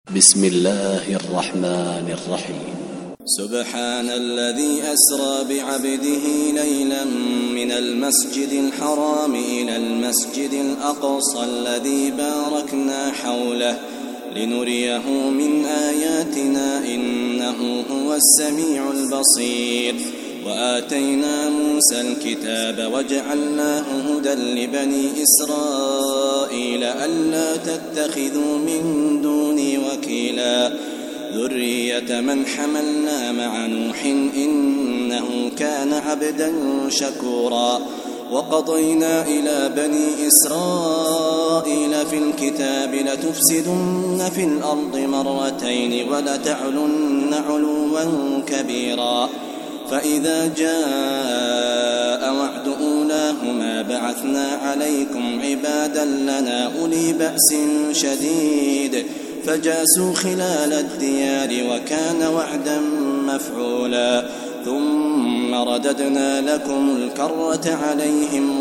بسم الله الرحمن الرحيم. سبحان الذي أسرى بعبده ليلا من المسجد الحرام إلى المسجد الأقصى الذي باركنا حوله لنريه من آياتنا إنه هو السميع البصير. وآتينا موسى الكتاب وجعلناه هدى لبني إسرائيل ألا تتخذوا من دوني وكيلا ذرية من حملنا مع نوح إنه كان عبدا شكورا. وقضينا إلى بني إسرائيل في الكتاب لتفسدن في الأرض مرتين ولتعلن علوا كبيرا. فإذا جاء وعد أولاهما بعثنا عليكم عبادا لنا أولي بأس شديد فجاسوا خلال الديار وكان وعدا مفعولا. ثم رددنا لكم الكرة عليهم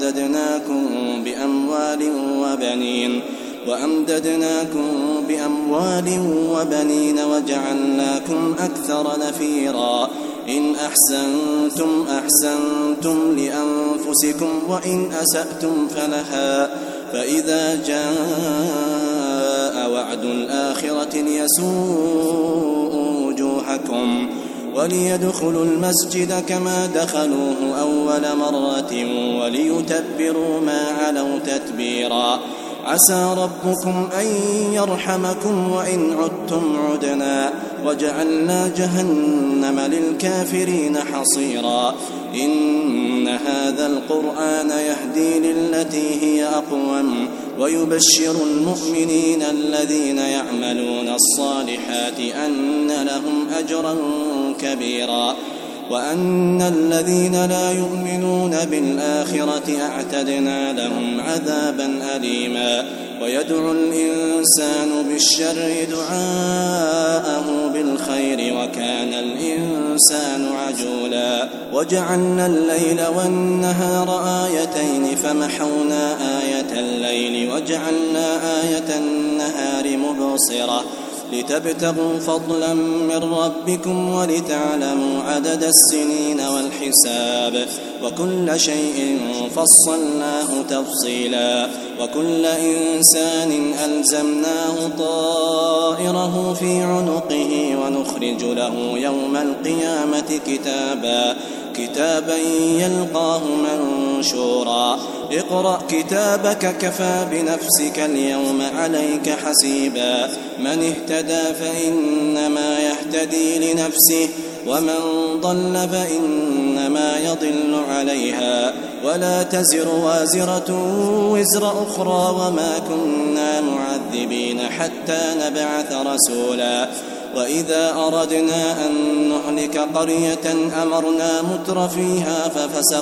وأمددناكم بأموال وبنين وجعلناكم أكثر نفيرا. إن أحسنتم أحسنتم لأنفسكم وإن أسأتم فلها. فإذا جاء وعد الآخرة ليسوءوا وجوهكم وليدخلوا المسجد كما دخلوه أول مرة وليتبروا ما علوا تتبيرا. عسى ربكم أن يرحمكم وإن عدتم عدنا وجعلنا جهنم للكافرين حصيرا. إن هذا القرآن يهدي للتي هي أقوم ويبشر المؤمنين الذين يعملون الصالحات أن لهم أجرا كبيرا وأن الذين لا يؤمنون بالآخرة أعتدنا لهم عذابا أليما. ويدعو الإنسان بالشر دعاءه بالخير وكان الإنسان عجولا. وجعلنا الليل والنهار آيتين فمحونا آية الليل وجعلنا آية النهار مبصرة لتبتغوا فضلا من ربكم ولتعلموا عدد السنين والحساب وكل شيء فصلناه تفصيلا. وكل إنسان ألزمناه طائره في عنقه ونخرج له يوم القيامة كتابا يلقاه منشورا. اقرأ كتابك كفى بنفسك اليوم عليك حسيبا. من اهتدى فإنما يهتدي لنفسه ومن ضل فإنما يضل عليها ولا تزر وازرة وزر أخرى وما كنا معذبين حتى نبعث رسولا. وإذا أردنا أن نهلك قرية أمرنا مترفيها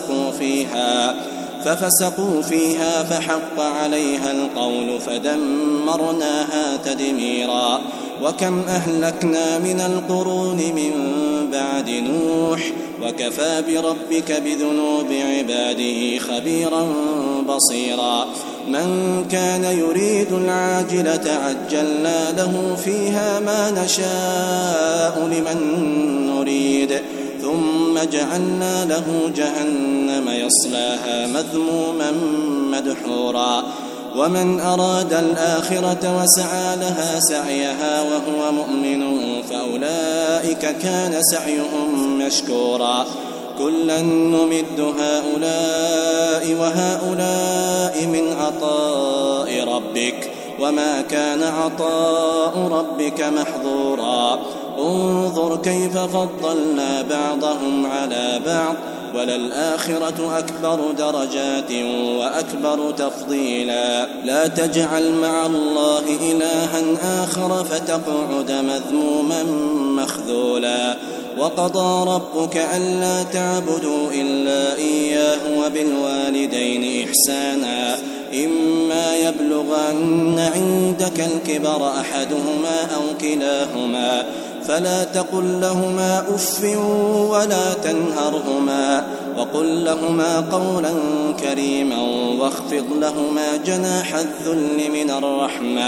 ففسقوا فيها فحق عليها القول فدمرناها تدميرا. وكم أهلكنا من القرون من بعد نوح وكفى بربك بذنوب عباده خبيرا بصيرا. من كان يريد العاجلة عجلنا له فيها ما نشاء لمن نريد ثم جعلنا له جهنم يصلاها مذموما مدحورا. ومن أراد الآخرة وسعى لها سعيها وهو مؤمن فأولئك كان سعيهم مشكورا. كلا نمد هؤلاء وهؤلاء من عطاء ربك وما كان عطاء ربك محظورا. انظر كيف فضلنا بعضهم على بعض وللآخرة أكبر درجات وأكبر تفضيلا. لا تجعل مع الله إلها آخر فتقعد مذموما مخذولا. وقضى ربك ألا تعبدوا إلا إياه وبالوالدين إحسانا. إما يبلغن عندك الكبر أحدهما أو كلاهما فلا تقل لهما أف ولا تنهرهما وقل لهما قولا كريما واخفض لهما جناح الذل من الرحمة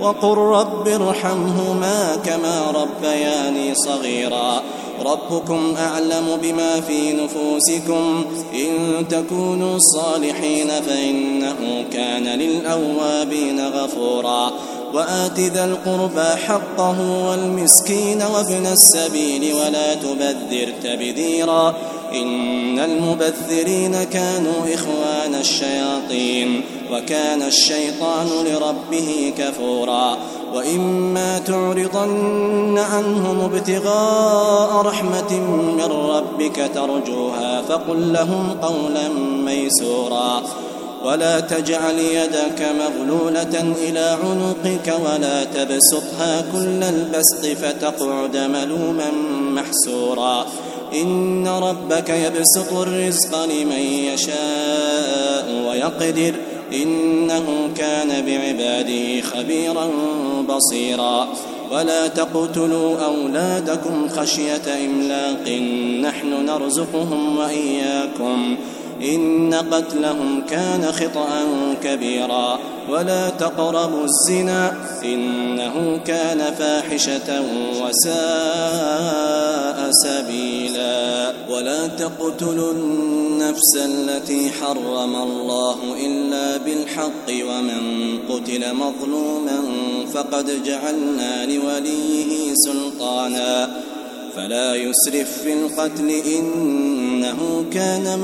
وقل رب ارحمهما كما ربياني صغيرا ربكم أعلم بما في نفوسكم إن تكونوا صالحين فإنه كان للأوابين غفورا وآت ذا القربى حقه والمسكين وابن السبيل ولا تبذر تبذيرا إن المبذرين كانوا إخوان الشياطين وكان الشيطان لربه كفورا وإما تعرضن عنهم ابتغاء رحمة من ربك ترجوها فقل لهم قولا ميسورا ولا تجعل يدك مغلولة إلى عنقك ولا تبسطها كل البسط فتقعد ملوما محسورا إن ربك يبسط الرزق لمن يشاء ويقدر إنه كان بعباده خبيرا بصيرا ولا تقتلوا أولادكم خشية إملاق نحن نرزقهم وإياكم إن قتلهم كان خطأ كبيرا ولا تقربوا الزنا إنه كان فاحشة وساء سبيلا ولا تقتلوا النفس التي حرم الله إلا بالحق ومن قتل مظلوما فقد جعلنا لوليه سلطانا فلا يسرف في القتل إنه كان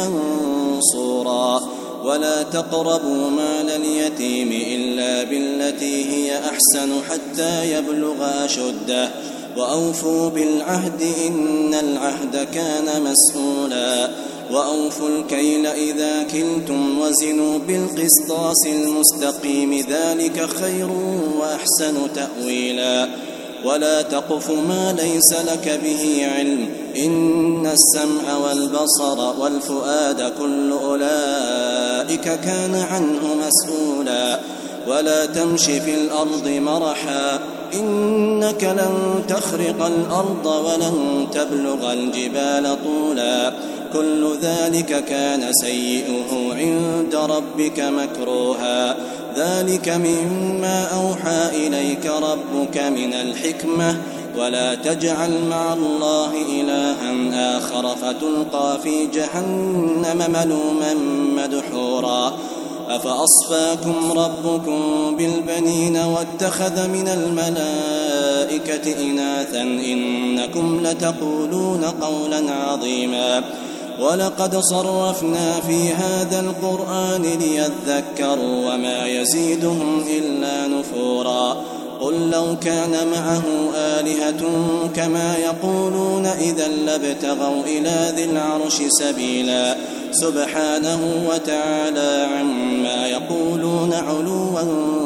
منصورا ولا تقربوا مال اليتيم إلا بالتي هي أحسن حتى يبلغ أشده وأوفوا بالعهد إن العهد كان مسؤولا وأوفوا الكيل إذا كلتم وزنوا بالقسطاس المستقيم ذلك خير وأحسن تأويلا ولا تقف ما ليس لك به علم إن السمع والبصر والفؤاد كل أولئك كان عنه مسؤولا ولا تمش في الأرض مرحا إنك لن تخرق الأرض ولن تبلغ الجبال طولا كل ذلك كان سيئه عند ربك مكروها ذلك مما أوحى إليك ربك من الحكمة ولا تجعل مع الله إلها آخر فتلقى في جهنم ملوما مدحورا أفأصفاكم ربكم بالبنين واتخذ من الملائكة إناثا إنكم لتقولون قولا عظيما ولقد صرفنا في هذا القرآن ليذكروا وما يزيدهم إلا نفورا قل لو كان معه آلهة كما يقولون إذا لابتغوا إلى ذي العرش سبيلا سبحانه وتعالى عما يقولون علوا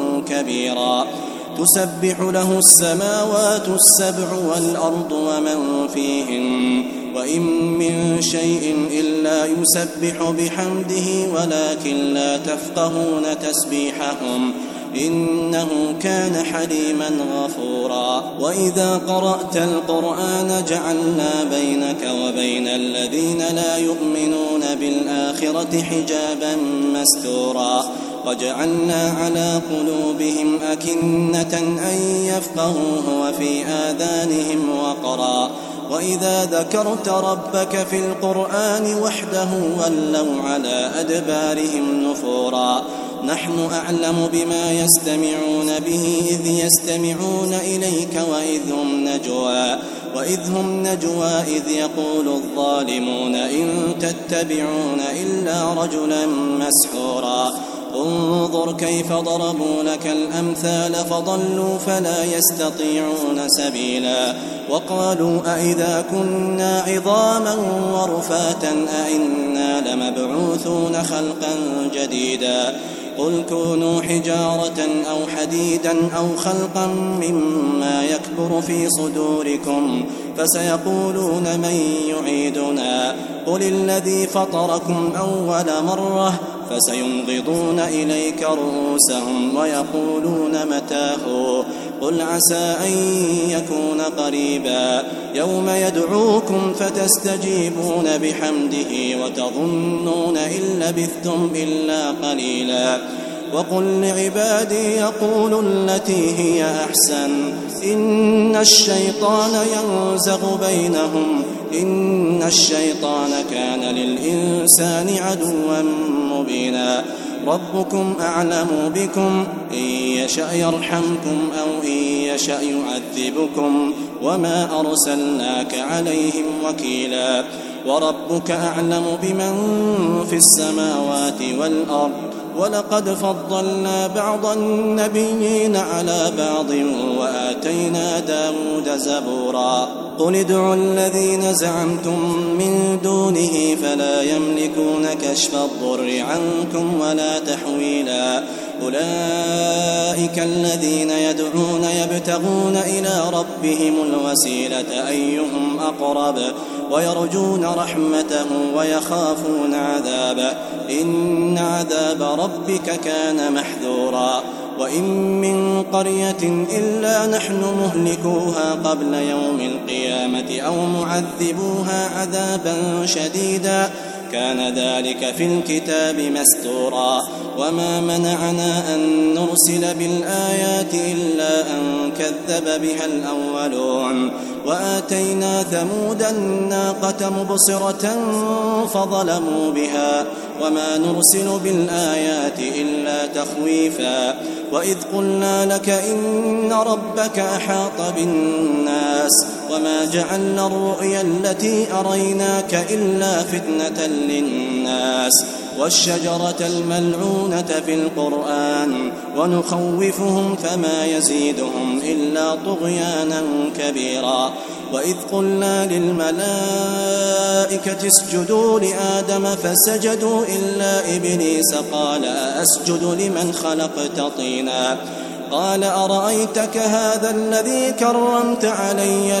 كبيرا تسبح له السماوات السبع والأرض ومن فيهن وإن من شيء إلا يسبح بحمده ولكن لا تفقهون تسبيحهم إنه كان حليما غفورا وإذا قرأت القرآن جعلنا بينك وبين الذين لا يؤمنون بالآخرة حجابا مستورا وجعلنا على قلوبهم أكنة أن يفقهوه وفي آذانهم وقرا وإذا ذكرت ربك في القرآن وحده ولوا على أدبارهم نفورا نحن أعلم بما يستمعون به إذ يستمعون إليك وإذ هم نجوى إذ يقول الظالمون إن تتبعون إلا رجلا مسحورا انظر كيف ضربوا لك الأمثال فضلوا فلا يستطيعون سبيلا وقالوا أئذا كنا عظاما ورفاتا أئنا لمبعوثون خلقا جديدا قل كونوا حجارة أو حديدا أو خلقا مما يكبر في صدوركم فسيقولون من يعيدنا قل الذي فطركم أول مرة فسينغضون إليك رؤوسهم ويقولون متاه قل عسى أن يكون قريبا يوم يدعوكم فتستجيبون بحمده وتظنون إن لبثتم إلا قليلا وقل لعبادي يقولوا التي هي أحسن إن الشيطان ينزغ بينهم إن الشيطان كان للإنسان عدوا مبينا ربكم أعلم بكم إن يشأ يرحمكم أو إن يشأ يعذبكم وما أرسلناك عليهم وكيلا وربك أعلم بمن في السماوات والأرض ولقد فضلنا بعض النبيين على بعض وآتينا داود زبورا قل ادعوا الذين زعمتم من دونه فلا يملكون كشف الضر عنكم ولا تحويلا أولئك الذين يدعون يبتغون إلى ربهم الوسيلة أيهم أقرب ويرجون رحمته ويخافون عذابه إن عذاب ربك كان محذورا وإن من قرية إلا نحن مهلكوها قبل يوم القيامة أو معذبوها عذابا شديدا كان ذلك في الكتاب مستورا وما منعنا أن نرسل بالآيات إلا أن كذب بها الأولون وآتينا ثمود الناقة مبصرة فظلموا بها وما نرسل بالآيات إلا تخويفا وإذ قلنا لك إن ربك أحاط بالناس وما جعلنا الرؤيا التي أريناك إلا فتنة للناس والشجرة الملعونة في القرآن ونخوفهم فما يزيدهم إلا طغيانا كبيرا وإذ قلنا للملائكة اسجدوا لآدم فسجدوا إلا إبليس قال أسجد لمن خلقت طينا قال أرأيتك هذا الذي كرمت علي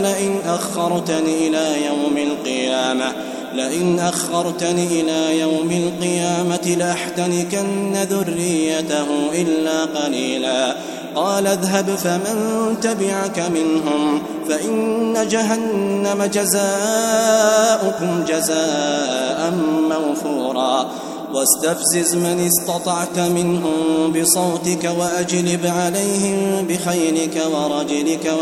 لئن أخرتني إلى يوم القيامة لأحتنكن ذريته إلا قليلا قال اذهب فمن تبعك منهم فإن جهنم جزاؤكم جزاء موفورا واستفزز من استطعت منهم بصوتك وأجلب عليهم بخيلك ورجلك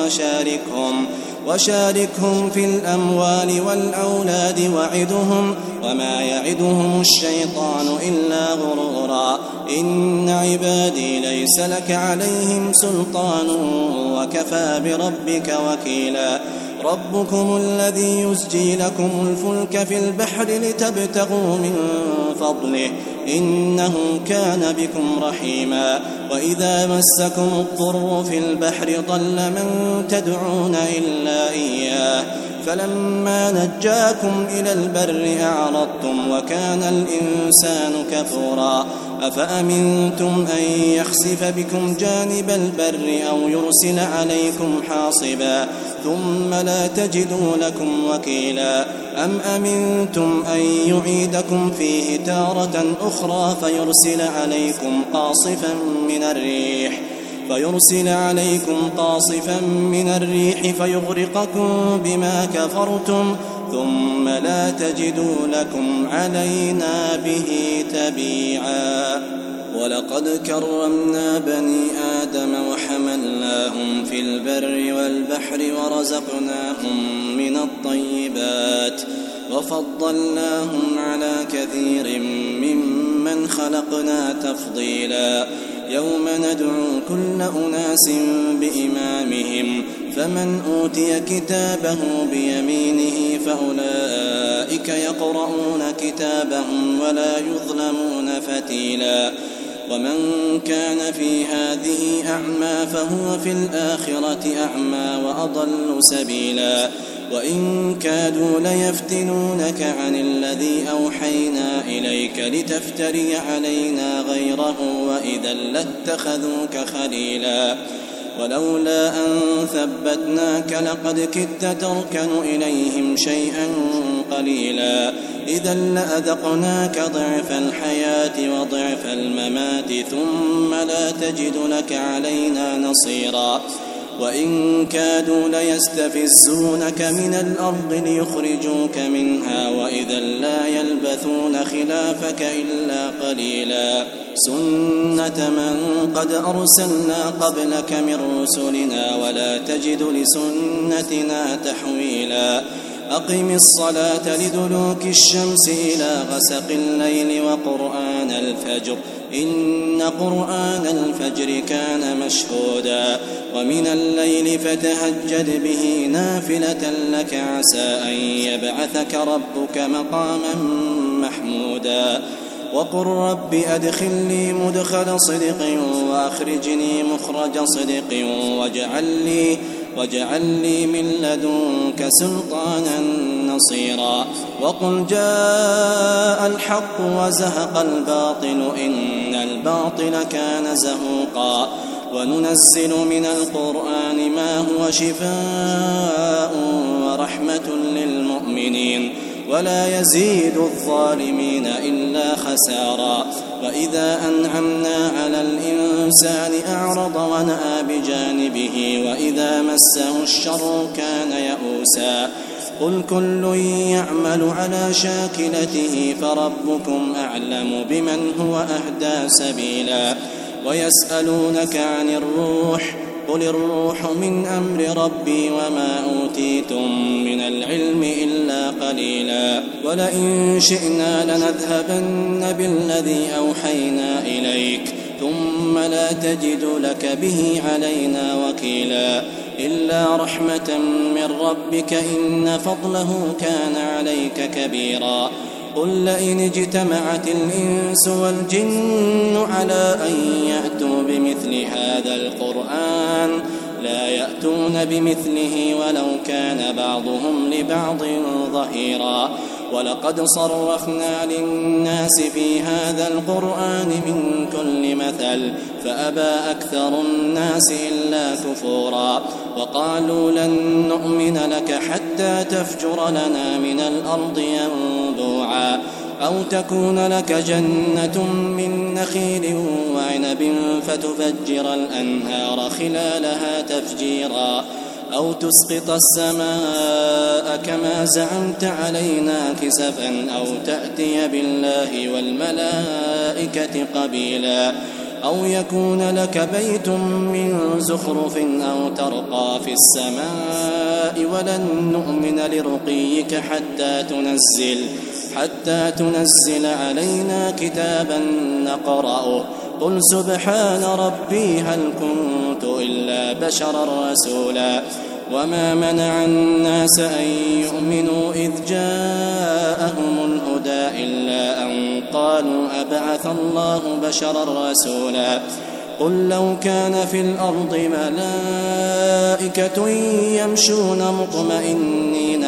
وشاركهم في الأموال والأولاد وعدهم وما يعدهم الشيطان إلا غرورا إن عبادي ليس لك عليهم سلطان وكفى بربك وكيلا ربكم الذي يزجي لكم الفلك في البحر لتبتغوا من فضله إنه كان بكم رحيما وإذا مسكم الضر في البحر ضل من تدعون إلا إياه فلما نجاكم إلى البر أعرضتم وكان الإنسان كفورا أفأمنتم أن يخسف بكم جانب البر أو يرسل عليكم حاصبا ثم لا تجدوا لكم وكيلا أم أمنتم أن يعيدكم فيه تارة أخرى فيرسل عليكم قاصفا من الريح فيغرقكم بما كفرتم ثم لا تجدوا لكم علينا به تبيعا ولقد كرمنا بني آدم وحملناهم في البر والبحر ورزقناهم من الطيبات وفضلناهم على كثير ممن خلقنا تفضيلا يوم ندعو كل أناس بإمامهم فمن أوتي كتابه بيمينه فأولئك يقرؤون كتابهم ولا يظلمون فتيلا ومن كان في هذه أعمى فهو في الآخرة أعمى وأضل سبيلا وإن كادوا ليفتنونك عن الذي أوحينا إليك لتفتري علينا غيره وإذا لاتخذوك خليلا ولولا أن ثبتناك لقد كدت تركن إليهم شيئا قليلا إذا لأذقناك ضعف الحياة وضعف الممات ثم لا تجد لك علينا نصيرا وإن كادوا ليستفزونك من الأرض ليخرجوك منها وإذا لا يلبثون خلافك إلا قليلا سنة من قد أرسلنا قبلك من رسلنا ولا تجد لسنتنا تحويلا أقم الصلاة لدلوك الشمس إلى غسق الليل وقرآن الفجر إن قرآن الفجر كان مشهودا ومن الليل فتهجد به نافلة لك عسى أن يبعثك ربك مقاما محمودا وقل رب أدخلني مدخل صدق وأخرجني مخرج صدق واجعل لي من لدنك سلطانا نصيرا وقل جاء الحق وزهق الباطل إن الباطل كان زهوقا وننزل من القرآن ما هو شفاء ورحمة للمؤمنين ولا يزيد الظالمين إلا خسارا وإذا أنعمنا على الإنسان أعرض ونأى بجانبه وإذا مسه الشر كان يئوسا قل كل يعمل على شاكلته فربكم أعلم بمن هو أهدى سبيلا ويسألونك عن الروح قل الروح من أمر ربي وما أوتيتم من العلم إلا قليلا ولئن شئنا لنذهبن بالذي أوحينا إليك ثم لا تجد لك به علينا وكيلا إلا رحمة من ربك إن فضله كان عليك كبيرا قل لئن اجتمعت الإنس والجن على أن يأتوا بمثل هذا القرآن لا يأتون بمثله ولو كان بعضهم لبعض ظهيرا ولقد صرفنا للناس في هذا القرآن من كل مثل فأبى أكثر الناس إلا كفورا وقالوا لن نؤمن لك حتى تفجر لنا من الأرض ينبوعا أو تكون لك جنة من نخيل وعنب فتفجر الأنهار خلالها تفجيرا أو تسقط السماء كما زعمت علينا كسفا أو تأتي بالله والملائكة قبيلا أو يكون لك بيت من زخرف أو ترقى في السماء ولن نؤمن لرقيك حتى تنزل علينا كتابا نقرأه قل سبحان ربي هل كنت إلا بشرا رسولا وما منع الناس أن يؤمنوا إذ جاءهم الهدى إلا أن قالوا أبعث الله بشرا رسولا قل لو كان في الأرض ملائكة يمشون مطمئنين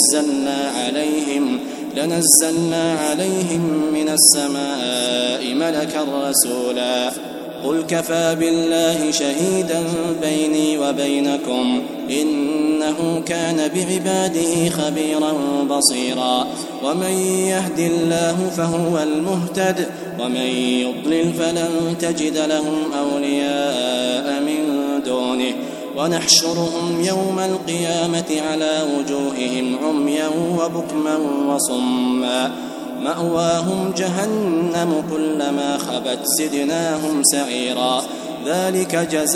لنزلنا عليهم من السماء ملكا رسولا قل كفى بالله شهيدا بيني وبينكم إنه كان بعباده خبيرا بصيرا ومن يهد الله فهو المهتد ومن يضلل فلن تجد لهم أولياء من دونه ونحشرهم يوم القيامة على وجوههم عميا وبكما وصما مأواهم جهنم كلما خبت زدناهم سعيرا ذلك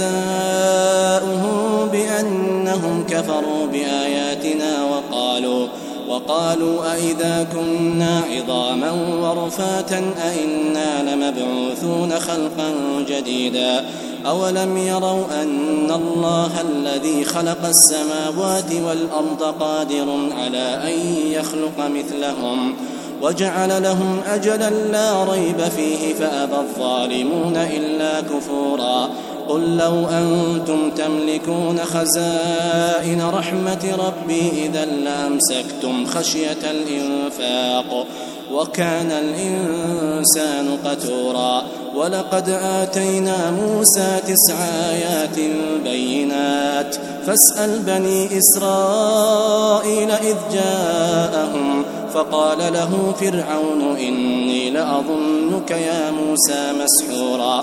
جزاؤهم بأنهم كفروا بآياتنا وقالوا أئذا كنا عظاما ورفاتا أئنا لمبعوثون خلقا جديدا أولم يروا أن الله الذي خلق السماوات والأرض قادر على أن يخلق مثلهم وجعل لهم أجلا لا ريب فيه فأبى الظالمون إلا كفورا قل لو أنتم تملكون خزائن رحمة ربي إذا لأمسكتم خشية الإنفاق وكان الإنسان قتورا ولقد آتينا موسى 9 آيات بينات فاسأل بني إسرائيل إذ جاءهم فقال له فرعون إني لأظنك يا موسى مسحورا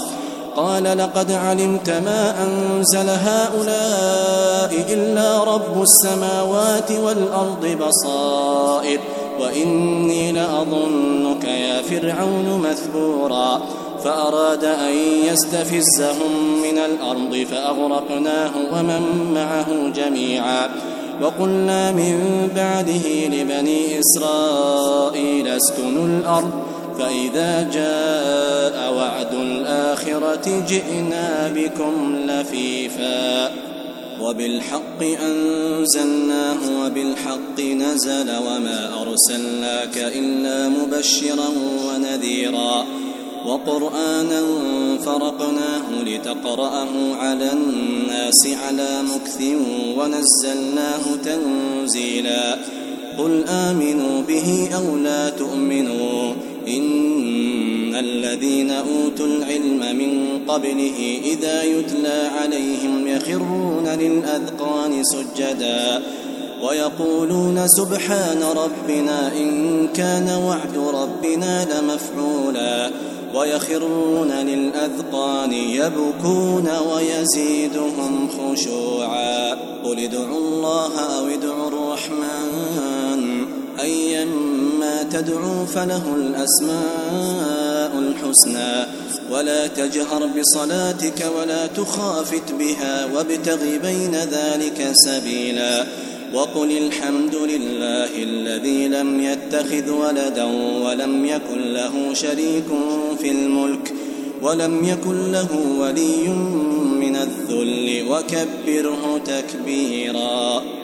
قال لقد علمت ما أنزل هؤلاء إلا رب السماوات والأرض بصائر وإني لأظنك يا فرعون مثبورا فأراد أن يستفزهم من الأرض فأغرقناه ومن معه جميعا وقلنا من بعده لبني إسرائيل اسكنوا الأرض فإذا جاء وعد الآخرة جئنا بكم لفيفا وبالحق أنزلناه وبالحق نزل وما أرسلناك إلا مبشرا ونذيرا وقرآنا فرقناه لتقرأه على الناس على مكث ونزلناه تنزيلا قل آمنوا به أو لا تؤمنوا إن الذين أوتوا العلم من قبله إذا يتلى عليهم يخرون للأذقان سجدا ويقولون سبحان ربنا إن كان وعد ربنا لمفعولا ويخرون للأذقان يبكون ويزيدهم خشوعا قل ادعوا الله أو ادعوا الرحمن أيما تدعوا فله الأسماء الحسنى ولا تجهر بصلاتك ولا تخافت بها وابتغ بين ذلك سبيلا وقل الحمد لله الذي لم يتخذ ولدا ولم يكن له شريك في الملك ولم يكن له ولي من الذل وكبره تكبيرا.